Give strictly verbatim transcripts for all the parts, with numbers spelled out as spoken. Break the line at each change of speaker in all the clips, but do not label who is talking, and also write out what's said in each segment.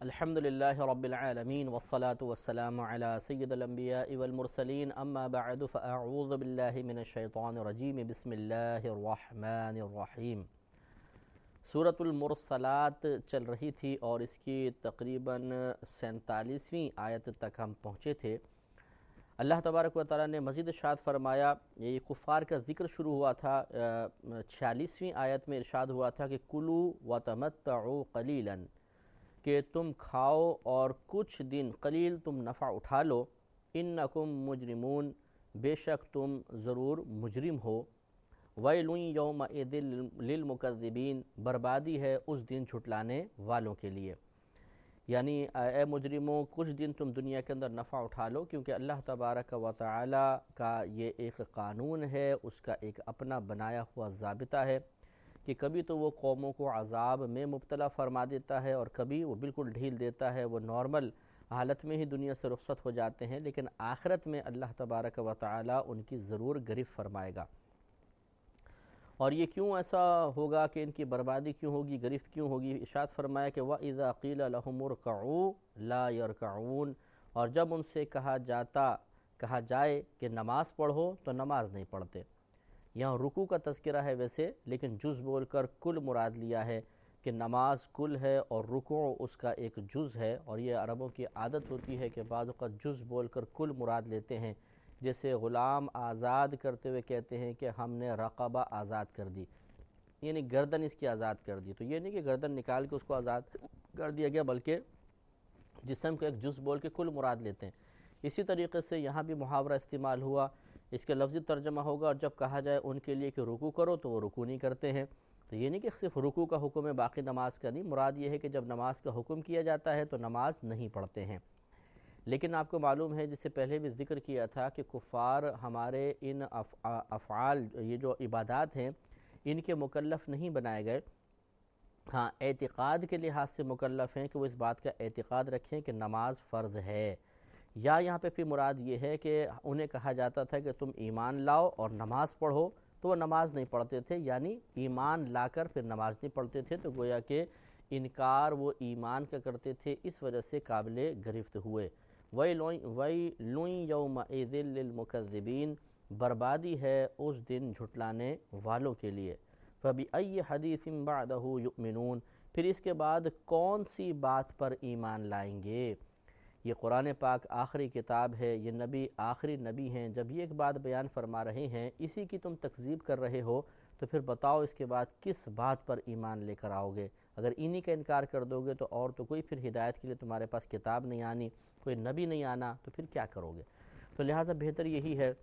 الحمد للہ رب العالمین والصلاة والسلام علی سید الانبیاء والمرسلین اما بعد فاعوذ باللہ من الشیطان الرجیم بسم اللہ الرحمن الرحیم۔ سورۃ المرسلات چل رہی تھی اور اس کی تقریباً سینتالیسویں آیت تک ہم پہنچے تھے۔ اللہ تبارک و تعالیٰ نے مزید ارشاد فرمایا، یہ کفار کا ذکر شروع ہوا تھا، چھیالیسویں آیت میں ارشاد ہوا تھا کہ کلوا وتمتعوا قلیلا، کہ تم کھاؤ اور کچھ دن قلیل تم نفع اٹھا لو، انکم مجرمون، بے شک تم ضرور مجرم ہو۔ ویل یومئذ للمکذبین، بربادی ہے اس دن جھٹلانے والوں کے لیے، یعنی اے مجرموں کچھ دن تم دنیا کے اندر نفع اٹھا لو، کیونکہ اللہ تبارک و تعالی کا یہ ایک قانون ہے، اس کا ایک اپنا بنایا ہوا ضابطہ ہے کہ کبھی تو وہ قوموں کو عذاب میں مبتلا فرما دیتا ہے اور کبھی وہ بالکل ڈھیل دیتا ہے، وہ نارمل حالت میں ہی دنیا سے رخصت ہو جاتے ہیں، لیکن آخرت میں اللہ تبارک و تعالی ان کی ضرور گرفت فرمائے گا۔ اور یہ کیوں ایسا ہوگا کہ ان کی بربادی کیوں ہوگی، گرفت کیوں ہوگی؟ ارشاد فرمایا کہ وَإِذَا قِيلَ لَهُمُ ارْكَعُوا لَا يَرْكَعُونَ، اور جب ان سے کہا جاتا کہا جائے کہ نماز پڑھو تو نماز نہیں پڑھتے۔ یہاں رکوع کا تذکرہ ہے ویسے، لیکن جز بول کر کل مراد لیا ہے کہ نماز کل ہے اور رکوع اس کا ایک جز ہے، اور یہ عربوں کی عادت ہوتی ہے کہ بعض اوقات جز بول کر کل مراد لیتے ہیں، جیسے غلام آزاد کرتے ہوئے کہتے ہیں کہ ہم نے رقبہ آزاد کر دی، یعنی گردن اس کی آزاد کر دی، تو یہ نہیں کہ گردن نکال کے اس کو آزاد کر دیا گیا، بلکہ جسم کو ایک جز بول کے کل مراد لیتے ہیں۔ اسی طریقے سے یہاں بھی محاورہ استعمال ہوا، اس کے لفظی ترجمہ ہوگا، اور جب کہا جائے ان کے لیے کہ رکوع کرو تو وہ رکوع نہیں کرتے ہیں۔ تو یہ نہیں کہ صرف رکوع کا حکم ہے، باقی نماز کا نہیں، مراد یہ ہے کہ جب نماز کا حکم کیا جاتا ہے تو نماز نہیں پڑھتے ہیں۔ لیکن آپ کو معلوم ہے، جس سے پہلے بھی ذکر کیا تھا، کہ کفار ہمارے ان افعال، یہ جو عبادات ہیں، ان کے مکلف نہیں بنائے گئے، ہاں اعتقاد کے لحاظ سے مکلف ہیں کہ وہ اس بات کا اعتقاد رکھیں کہ نماز فرض ہے، یا یہاں پہ پھر مراد یہ ہے کہ انہیں کہا جاتا تھا کہ تم ایمان لاؤ اور نماز پڑھو، تو وہ نماز نہیں پڑھتے تھے، یعنی ایمان لا کر پھر نماز نہیں پڑھتے تھے، تو گویا کہ انکار وہ ایمان کا کرتے تھے، اس وجہ سے قابل گرفت ہوئے۔ وَيْلٌ يَوْمَئِذٍ لِّلْمُكَذِّبِينَ، بربادی ہے اس دن جھٹلانے والوں کے لیے۔ فَبِأَيِّ حَدِيثٍ بَعْدَهُ يُؤْمِنُونَ، پھر اس کے بعد کون سی بات پر ایمان لائیں گے؟ یہ قرآن پاک آخری کتاب ہے، یہ نبی آخری نبی ہیں، جب یہ ایک بات بیان فرما رہے ہیں، اسی کی تم تکذیب کر رہے ہو، تو پھر بتاؤ اس کے بعد کس بات پر ایمان لے کر آؤ گے؟ اگر انہی کا انکار کر دو گے تو اور تو کوئی پھر ہدایت کے لیے تمہارے پاس کتاب نہیں آنی، کوئی نبی نہیں آنا، تو پھر کیا کرو گے؟ تو لہٰذا بہتر یہی ہے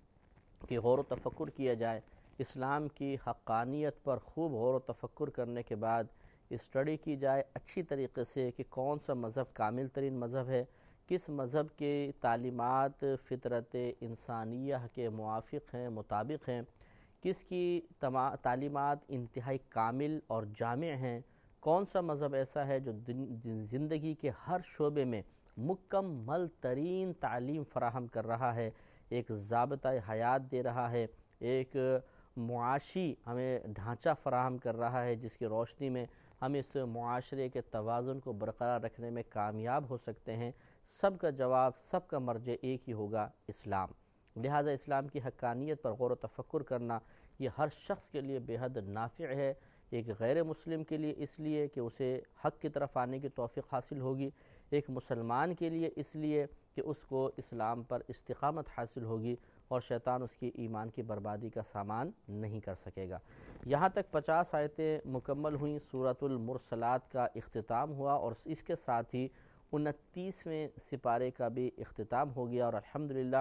کہ غور و تفکر کیا جائے، اسلام کی حقانیت پر خوب غور و تفکر کرنے کے بعد اسٹڈی کی جائے اچھی طریقے سے کہ کون سا مذہب کامل ترین مذہب ہے، کس مذہب کے تعلیمات فطرت انسانیہ کے موافق ہیں، مطابق ہیں، کس کی تعلیمات انتہائی کامل اور جامع ہیں، کون سا مذہب ایسا ہے جو زندگی کے ہر شعبے میں مکمل ترین تعلیم فراہم کر رہا ہے، ایک ضابطہ حیات دے رہا ہے، ایک معاشی ہمیں ڈھانچہ فراہم کر رہا ہے، جس کی روشنی میں ہم اس معاشرے کے توازن کو برقرار رکھنے میں کامیاب ہو سکتے ہیں۔ سب کا جواب، سب کا مرجع ایک ہی ہوگا، اسلام۔ لہٰذا اسلام کی حقانیت پر غور و تفکر کرنا یہ ہر شخص کے لیے بے حد نافع ہے، ایک غیر مسلم کے لیے اس لیے کہ اسے حق کی طرف آنے کی توفیق حاصل ہوگی، ایک مسلمان کے لیے اس لیے کہ اس کو اسلام پر استقامت حاصل ہوگی اور شیطان اس کی ایمان کی بربادی کا سامان نہیں کر سکے گا۔ یہاں تک پچاس آیتیں مکمل ہوئیں، سورۃ المرسلات کا اختتام ہوا، اور اس کے ساتھ ہی انتیسویں سپارے کا بھی اختتام ہو گیا، اور الحمدللہ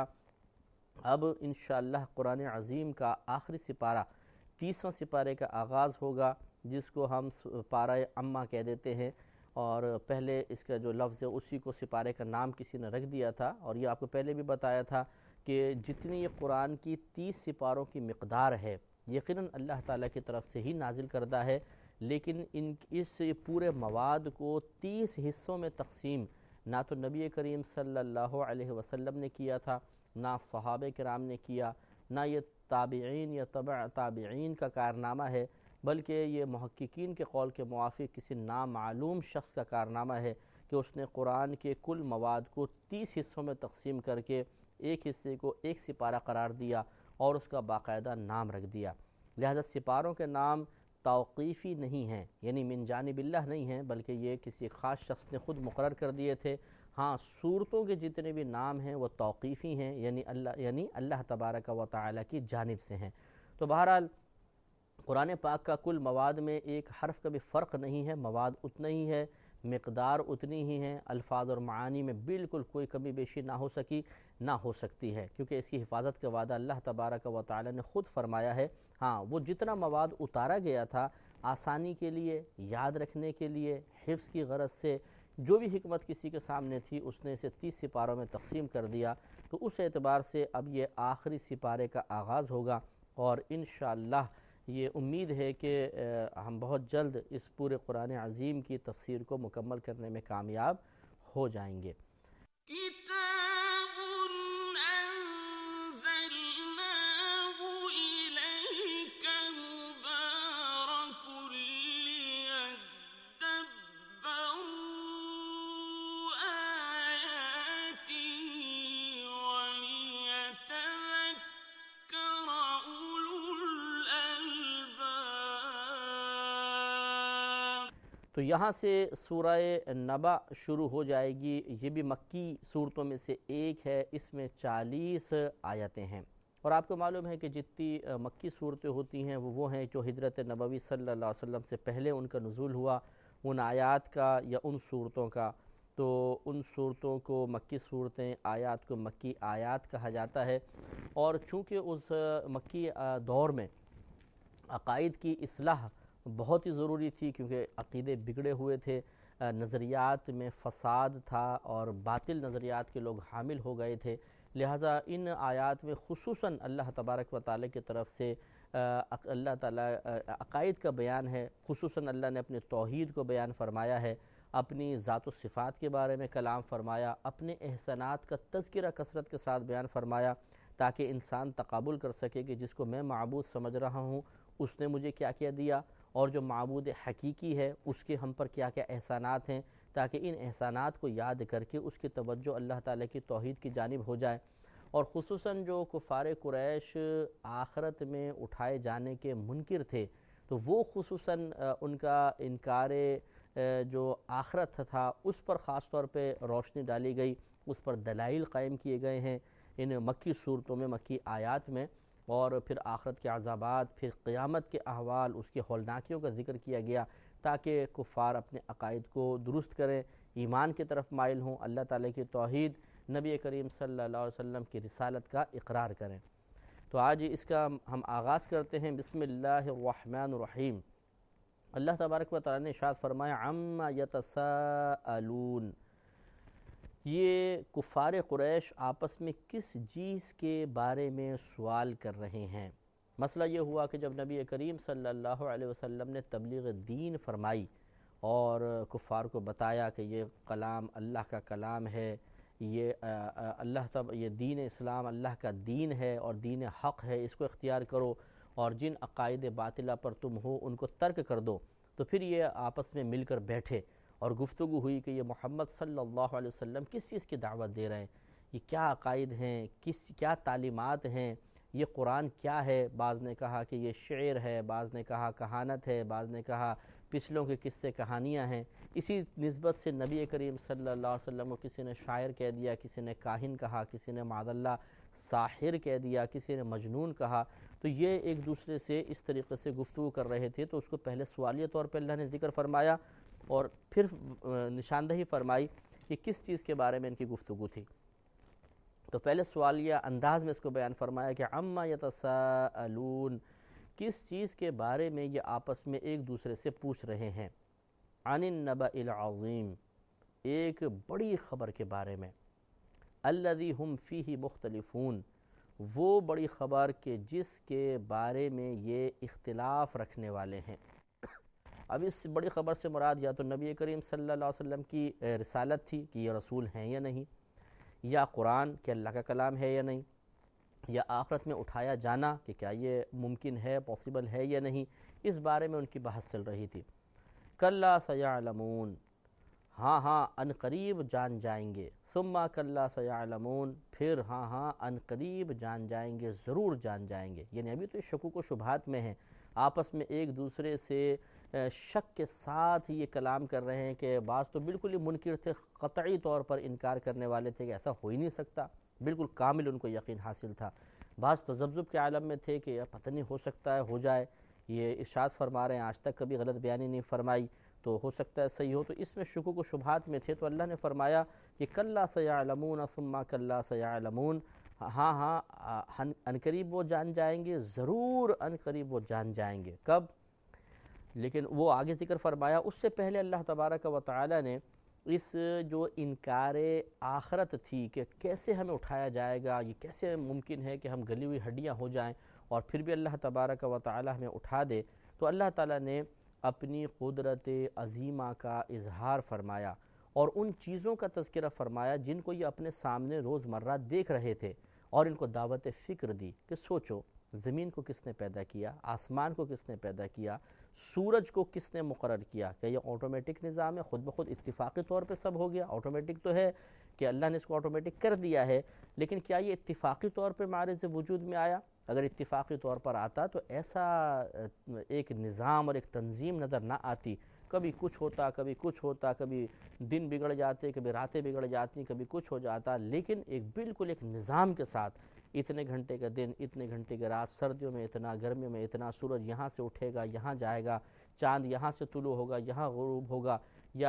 اب انشاءاللہ قرآن عظیم کا آخری سپارہ تیسواں سپارے کا آغاز ہوگا، جس کو ہم پارہ عامہ کہہ دیتے ہیں، اور پہلے اس کا جو لفظ ہے اسی کو سپارے کا نام کسی نے رکھ دیا تھا، اور یہ آپ کو پہلے بھی بتایا تھا کہ جتنی یہ قرآن کی تیس سپاروں کی مقدار ہے، یقیناً اللہ تعالیٰ کی طرف سے ہی نازل کردہ ہے، لیکن ان اس پورے مواد کو تیس حصوں میں تقسیم نہ تو نبی کریم صلی اللہ علیہ وسلم نے کیا تھا، نہ صحابہ کرام نے کیا، نہ یہ تابعین یا تبع تابعین کا کارنامہ ہے، بلکہ یہ محققین کے قول کے موافق کسی نامعلوم شخص کا کارنامہ ہے کہ کہ اس نے قرآن کے کل مواد کو تیس حصوں میں تقسیم کر کے ایک حصے کو ایک سپارہ قرار دیا اور اس کا باقاعدہ نام رکھ دیا۔ لہذا سپاروں کے نام توقیفی نہیں ہیں، یعنی من جانب اللہ نہیں ہیں، بلکہ یہ کسی خاص شخص نے خود مقرر کر دیے تھے۔ ہاں سورتوں کے جتنے بھی نام ہیں وہ توقیفی ہیں، یعنی اللہ یعنی اللہ تبارک و تعالی کی جانب سے ہیں۔ تو بہرحال قرآن پاک کا کل مواد میں ایک حرف کا بھی فرق نہیں ہے، مواد اتنا ہی ہے، مقدار اتنی ہی ہے، الفاظ اور معانی میں بالکل کوئی کمی بیشی نہ ہو سکی نہ ہو سکتی ہے، کیونکہ اس کی حفاظت کا وعدہ اللہ تبارک و تعالی نے خود فرمایا ہے۔ ہاں وہ جتنا مواد اتارا گیا تھا آسانی کے لیے، یاد رکھنے کے لیے، حفظ کی غرض سے، جو بھی حکمت کسی کے سامنے تھی اس نے اسے تیس سپاروں میں تقسیم کر دیا۔ تو اس اعتبار سے اب یہ آخری سپارے کا آغاز ہوگا، اور انشاءاللہ یہ امید ہے کہ ہم بہت جلد اس پورے قرآن عظیم کی تفسیر کو مکمل کرنے میں کامیاب ہو جائیں گے۔ تو یہاں سے سورہ نبع شروع ہو جائے گی، یہ بھی مکی صورتوں میں سے ایک ہے، اس میں چالیس آیتیں ہیں، اور آپ کو معلوم ہے کہ جتنی مکی صورتیں ہوتی ہیں وہ وہ ہیں جو ہجرت نبوی صلی اللہ علیہ وسلم سے پہلے ان کا نزول ہوا، ان آیات کا یا ان صورتوں کا۔ تو ان صورتوں کو مکی صورتیں، آیات کو مکی آیات کہا جاتا ہے، اور چونکہ اس مکی دور میں عقائد کی اصلاح بہت ہی ضروری تھی، کیونکہ عقیدے بگڑے ہوئے تھے، نظریات میں فساد تھا اور باطل نظریات کے لوگ حامل ہو گئے تھے، لہٰذا ان آیات میں خصوصاً اللہ تبارک و تعالی کی طرف سے اللہ تعالیٰ عقائد کا بیان ہے، خصوصاً اللہ نے اپنے توحید کو بیان فرمایا ہے، اپنی ذات و صفات کے بارے میں کلام فرمایا، اپنے احسانات کا تذکرہ کثرت کے ساتھ بیان فرمایا، تاکہ انسان تقابل کر سکے کہ جس کو میں معبود سمجھ رہا ہوں اس نے مجھے کیا کیا دیا، اور جو معبود حقیقی ہے اس کے ہم پر کیا کیا احسانات ہیں، تاکہ ان احسانات کو یاد کر کے اس کی توجہ اللہ تعالیٰ کی توحید کی جانب ہو جائے۔ اور خصوصاً جو کفار قریش آخرت میں اٹھائے جانے کے منکر تھے، تو وہ خصوصاً ان کا انکار جو آخرت تھا اس پر خاص طور پہ روشنی ڈالی گئی، اس پر دلائل قائم کیے گئے ہیں ان مکی صورتوں میں، مکی آیات میں، اور پھر آخرت کے عذابات، پھر قیامت کے احوال، اس کی ہولناکیوں کا ذکر کیا گیا، تاکہ کفار اپنے عقائد کو درست کریں، ایمان کی طرف مائل ہوں، اللہ تعالیٰ کی توحید، نبی کریم صلی اللہ علیہ وسلم کی رسالت کا اقرار کریں۔ تو آج اس کا ہم آغاز کرتے ہیں، بسم اللہ الرحمن الرحیم۔ اللہ تبارک و تعالیٰ نے ارشاد فرمایا عما یتساءلون، یہ کفار قریش آپس میں کس چیز کے بارے میں سوال کر رہے ہیں۔ مسئلہ یہ ہوا کہ جب نبی کریم صلی اللہ علیہ وسلم نے تبلیغ دین فرمائی اور کفار کو بتایا کہ یہ کلام اللہ کا کلام ہے، یہ اللہ تب یہ دین اسلام اللہ کا دین ہے اور دین حق ہے، اس کو اختیار کرو، اور جن عقائد باطلہ پر تم ہو ان کو ترک کر دو، تو پھر یہ آپس میں مل کر بیٹھے اور گفتگو ہوئی کہ یہ محمد صلی اللہ علیہ وسلم کس چیز کی دعوت دے رہے ہیں، یہ کیا عقائد ہیں، کس کیا تعلیمات ہیں، یہ قرآن کیا ہے۔ بعض نے کہا کہ یہ شعر ہے، بعض نے کہا کہانت ہے، بعض نے کہا پچھلوں کے قصے کہانیاں ہیں۔ اسی نسبت سے نبی کریم صلی اللہ علیہ وسلم کو کسی نے شاعر کہہ دیا، کسی نے کاہن کہا، کسی نے معاذ اللہ ساحر کہہ دیا، کسی نے مجنون کہا۔ تو یہ ایک دوسرے سے اس طریقے سے گفتگو کر رہے تھے، تو اس کو پہلے سوالیہ طور پہ اللہ نے ذکر فرمایا اور پھر نشاندہی فرمائی کہ کس چیز کے بارے میں ان کی گفتگو تھی۔ تو پہلے سوالیہ انداز میں اس کو بیان فرمایا کہ عما یتساءلون، کس چیز کے بارے میں یہ آپس میں ایک دوسرے سے پوچھ رہے ہیں، عن النبأ العظیم، ایک بڑی خبر کے بارے میں، الذی ہم فیہ مختلفون، وہ بڑی خبر کہ جس کے بارے میں یہ اختلاف رکھنے والے ہیں۔ اب اس بڑی خبر سے مراد یا تو نبی کریم صلی اللہ علیہ وسلم کی رسالت تھی کہ یہ رسول ہیں یا نہیں، یا قرآن کہ اللہ کا کلام ہے یا نہیں، یا آخرت میں اٹھایا جانا کہ کیا یہ ممکن ہے، پاسبل ہے یا نہیں، اس بارے میں ان کی بحث چل رہی تھی۔ کلا سیعلمون، ہاں ہاں ان قریب جان جائیں گے، ثم کلا سیعلمون، پھر ہاں ہاں ان قریب جان جائیں گے، ضرور جان جائیں گے. یعنی ابھی تو شکوک و شبہات میں ہیں، آپس میں ایک دوسرے سے شک کے ساتھ یہ کلام کر رہے ہیں کہ بعض تو بالکل ہی منکر تھے، قطعی طور پر انکار کرنے والے تھے کہ ایسا ہو ہی نہیں سکتا، بالکل کامل ان کو یقین حاصل تھا. بعض تذبذب کے عالم میں تھے کہ یار پتہ نہیں ہو سکتا ہے ہو جائے، یہ ارشاد فرما رہے ہیں آج تک کبھی غلط بیانی نہیں فرمائی تو ہو سکتا ہے صحیح ہو، تو اس میں شکوک و شبہات میں تھے. تو اللہ نے فرمایا کہ کلا سیعلمون ثم کلا سیعلمون، ہاں ہاں ان قریب وہ جان جائیں گے، ضرور ان قریب وہ جان جائیں گے. کب؟ لیکن وہ آگے ذکر فرمایا. اس سے پہلے اللہ تبارک و تعالی نے اس جو انکار آخرت تھی کہ کیسے ہمیں اٹھایا جائے گا، یہ کیسے ممکن ہے کہ ہم گلی ہوئی ہڈیاں ہو جائیں اور پھر بھی اللہ تبارک و تعالی ہمیں اٹھا دے، تو اللہ تعالی نے اپنی قدرت عظیمہ کا اظہار فرمایا اور ان چیزوں کا تذکرہ فرمایا جن کو یہ اپنے سامنے روزمرہ دیکھ رہے تھے، اور ان کو دعوت فکر دی کہ سوچو زمین کو کس نے پیدا کیا، آسمان کو کس نے پیدا کیا، سورج کو کس نے مقرر کیا. کہ یہ آٹومیٹک نظام ہے، خود بخود اتفاقی طور پہ سب ہو گیا؟ آٹومیٹک تو ہے کہ اللہ نے اس کو آٹومیٹک کر دیا ہے، لیکن کیا یہ اتفاقی طور پہ معرض وجود میں آیا؟ اگر اتفاقی طور پر آتا تو ایسا ایک نظام اور ایک تنظیم نظر نہ آتی. کبھی کچھ ہوتا، کبھی کچھ ہوتا، کبھی دن بگڑ جاتے، کبھی راتیں بگڑ جاتی، کبھی کچھ ہو جاتا، لیکن ایک بالکل ایک نظام کے ساتھ اتنے گھنٹے کا دن، اتنے گھنٹے کا رات، سردیوں میں اتنا، گرمیوں میں اتنا، سورج یہاں سے اٹھے گا، یہاں جائے گا، چاند یہاں سے طلوع ہوگا، یہاں غروب ہوگا، یا